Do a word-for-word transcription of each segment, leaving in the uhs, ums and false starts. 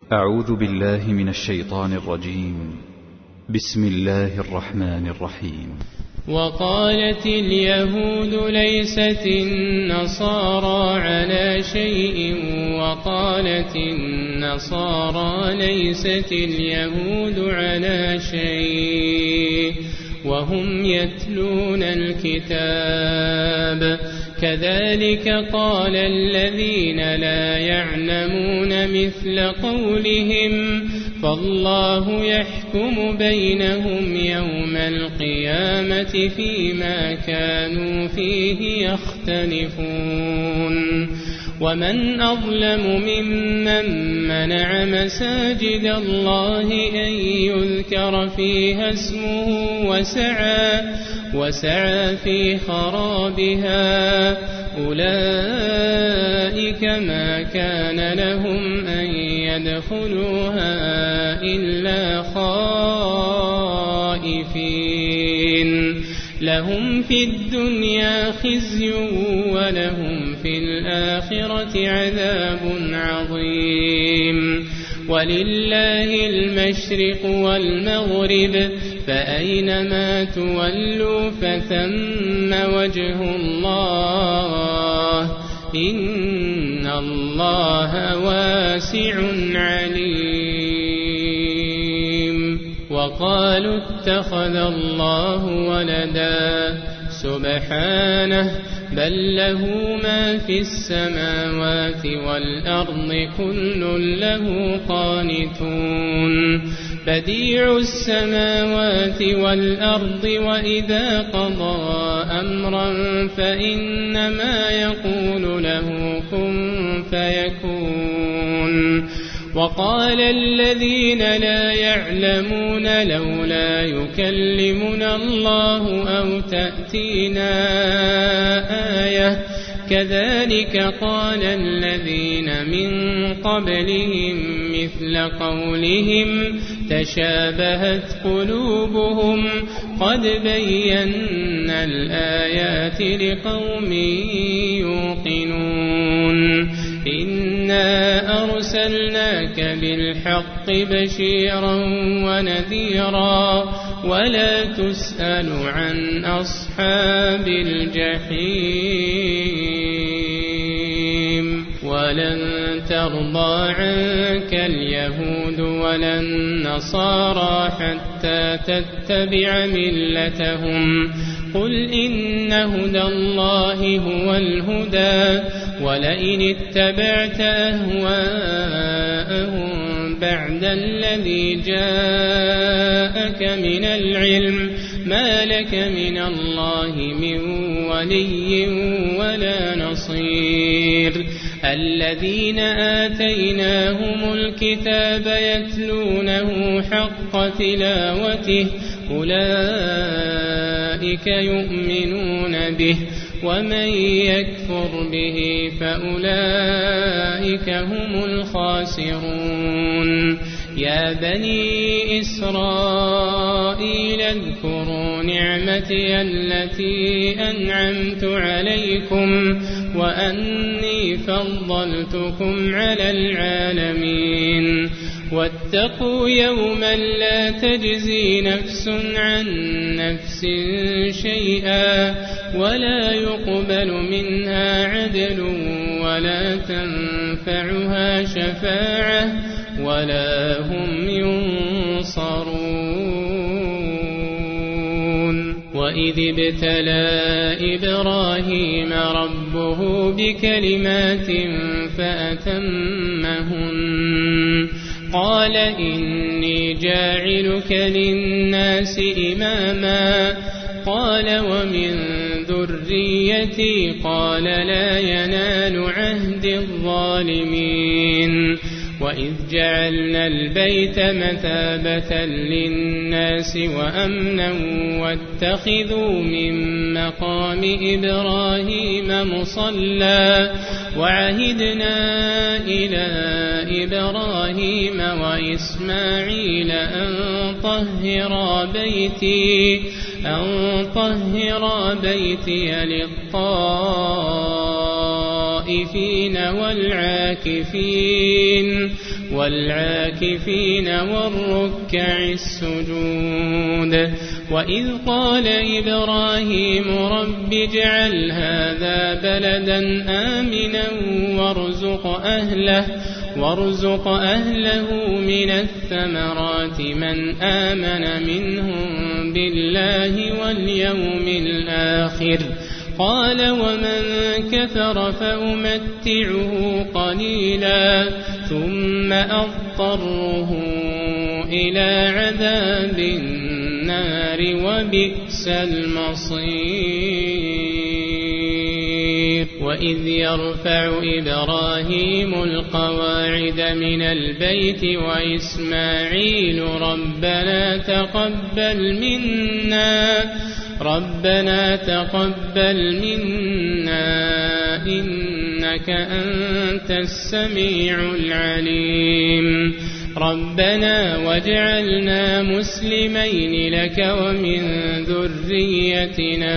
أعوذ بالله من الشيطان الرجيم. بسم الله الرحمن الرحيم. وقالت اليهود ليست النصارى على شيء وقالت النصارى ليست اليهود على شيء وهم يتلون الكتاب كذلك قال الذين لا يعلمون مثل قولهم فالله يحكم بينهم يوم القيامة فيما كانوا فيه يختلفون ومن أظلم ممن منع مساجد الله أن يذكر فيها اسمه وسعى, وسعى في خرابها أولئك ما كان لهم أن يدخلوها إلا خائفين لهم في الدنيا خزي ولهم في الآخرة عذاب عظيم ولله المشرق والمغرب فأينما تولوا فثم وجه الله إن الله واسع عليم. وقالوا اتخذ الله ولدا سبحانه بل له ما في السماوات والأرض كل له قانتون بديع السماوات والأرض وإذا قضى أمرا فإنما يقول له كن فيكون. وقال الذين لا يعلمون لولا يكلمنا الله أو تأتينا آية كذلك قال الذين من قبلهم مثل قولهم تشابهت قلوبهم قد بينا الآيات لقوم يوقنون إنا أرسلناك بالحق بشيرا ونذيرا ولا تسأل عن أصحاب الجحيم. ولن ترضى عنك اليهود ولا النصارى حتى تتبع ملتهم قل إن هدى الله هو الهدى ولئن اتبعت أهواءهم بعد الذي جاءك من العلم ما لك من الله من ولي ولا نصير. الذين آتيناهم الكتاب يتلونه حق تلاوته أولئك يؤمنون به ومن يكفر به فأولئك هم الخاسرون. يا بني إسرائيل اذكروا نعمتي التي أنعمت عليكم وأني فضلتكم على العالمين واتقوا يوما لا تجزي نفس عن نفس شيئا ولا يقبل منها عدل ولا تنفعها شفاعة ولا هم ينصرون. وإذ ابتلى إبراهيم ربه بكلمات فأتمهن قال إني جاعلك للناس إماما قال ومن ذريتي قال لا ينال عهد الظالمين. وإذ جعلنا البيت مثابة للناس وأمنا واتخذوا من مقام إبراهيم مصلى وعهدنا إلى إبراهيم وإسماعيل أن طهرا بيتي أن طهرا بيتي للطائفين والعاكفين والعاكفين والركع السجود. وإذ قال إبراهيم رب اجعل هذا بلدا آمنا وارزق أهله وارزق أهله من الثمرات من آمن منهم بالله واليوم الآخر. قال ومن كفر فأمتعه قليلا ثم أضطره إلى عذاب النار وبئس المصير. وإذ يرفع إبراهيم القواعد من البيت وإسماعيل ربنا تقبل منا ربنا تقبل منا إنك أنت السميع العليم. ربنا واجعلنا مسلمين لك ومن ذريتنا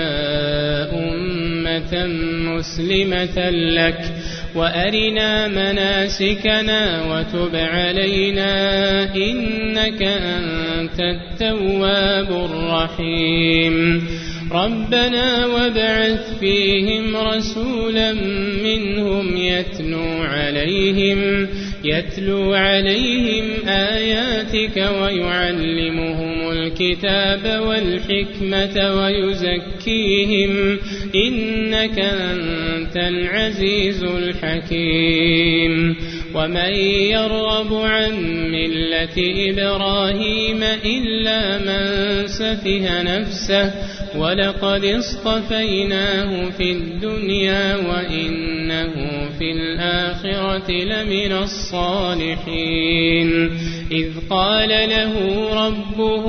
أمة مسلمة لك وأرنا مناسكنا وتب علينا إنك أنت التواب الرحيم. ربنا وابعث فيهم رسولا منهم يتلو عليهم يتلو عليهم آياتك ويعلمهم الكتاب والحكمة ويزكيهم إنك أنت العزيز الحكيم. ومن يرغب عن ملة إبراهيم إلا من سفه نفسه ولقد اصطفيناه في الدنيا وإنه في الآخرة لمن الصالحين. إذ قال له ربه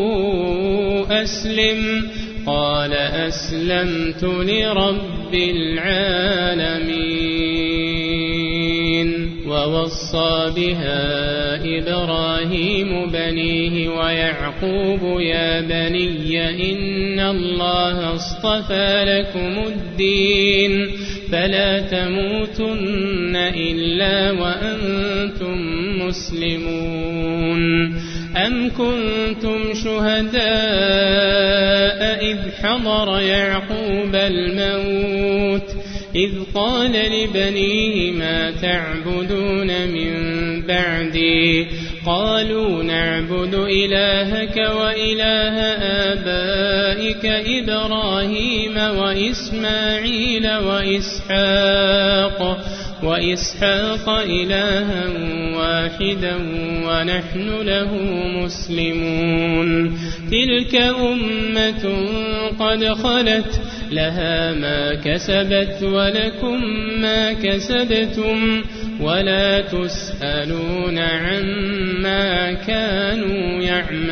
أسلم قال أسلمت لرب العالمين. ووصى بها إبراهيم بنيه ويعقوب يا بني إن الله اصطفى لكم الدين فلا تموتن إلا وأنتم مسلمون. أم كنتم شهداء إذ حضر يعقوب الموت إذ قال لبنيه ما تعبدون من بعدي قالوا نعبد إلهك وإله آبائك إبراهيم وإسماعيل وإسحاق وإسحاق إلها واحدا ونحن له مسلمون. تلك أمة قد خلت لها ما كسبت ولكم ما كسبتم ولا تسألون عما كانوا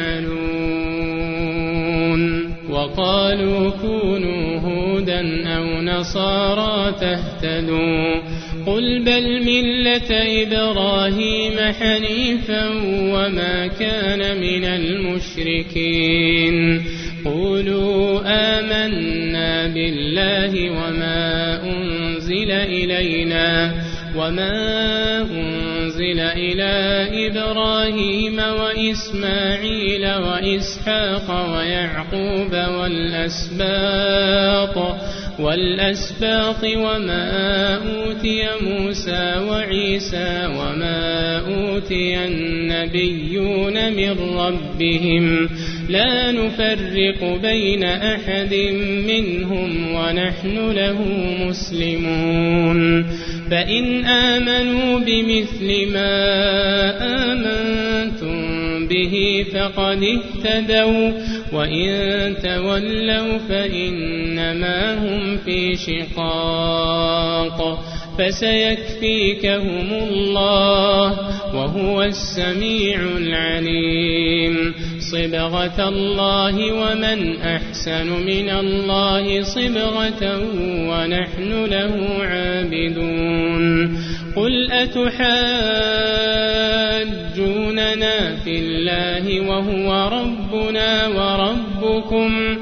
يعملون. وقالوا كونوا هودا أو نصارى تهتدوا قل بل ملة إبراهيم حنيفا وما كان من المشركين. قولوا آمنا بالله وما أنزل إلينا وما أنزل إلى إبراهيم وإسماعيل وإسحاق ويعقوب والأسباط والأسباط وما أوتي موسى وعيسى وما أوتي النبيون من ربهم لا نفرق بين أحد منهم ونحن له مسلمون. فإن آمنوا بمثل ما آمنتم به فقد اهتدوا وإن تولوا فإنما هم في شقاق فسيكفيكهم الله وهو السميع العليم. صبغة الله ومن أحسن من الله صبغة ونحن له عابدون. قل أتحاجوننا في الله وهو ربنا وربكم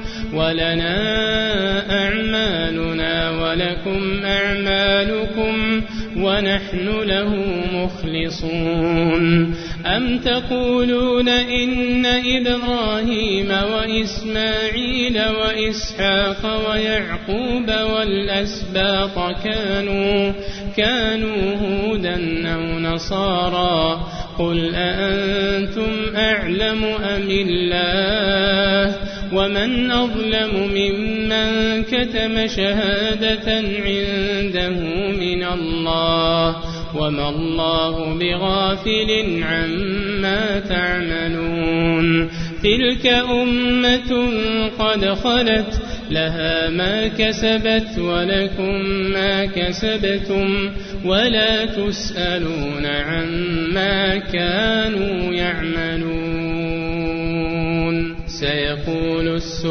ولنا أعمالنا ولكم أعمالكم ونحن له مخلصون أم تقولون إن إبراهيم وإسماعيل وإسحاق ويعقوب والأسباط كانوا, كانوا هودا أو نصارى قل أأنتم أعلم أم الله ومن أظلم ممن كتم شهادة عنده من الله وما الله بغافل عما تعملون تلك أمة قد خلت لها ما كسبت ولكم ما كسبتم ولا تسألون عما كانوا يعملون سيقول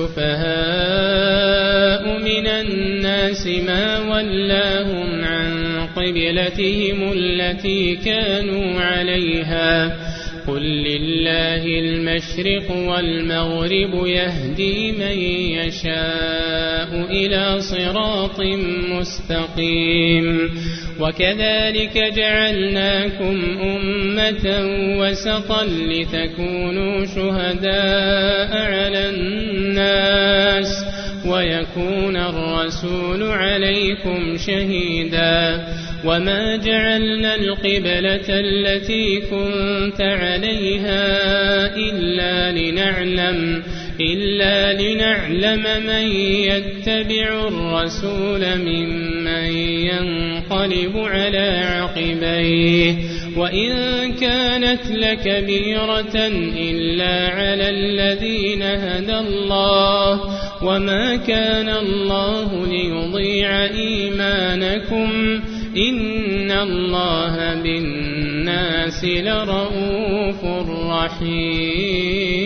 السفهاء من الناس ما ولاهم عن قبلتهم التي كانوا عليها قل لله المشرق والمغرب يهدي من يشاء إلى صراط مستقيم وكذلك جعلناكم أمة وسطا لتكونوا شهداء على الناس ويكون الرسول عليكم شهيدا وما جعلنا القبلة التي كنت عليها إلا لنعلم إلا لنعلم من يتبع الرسول ممن ينقلب على عقبيه وإن كانت لكبيرة إلا على الذين هدى الله وما كان الله ليضيع إيمانكم إن الله بالناس لرؤوف رحيم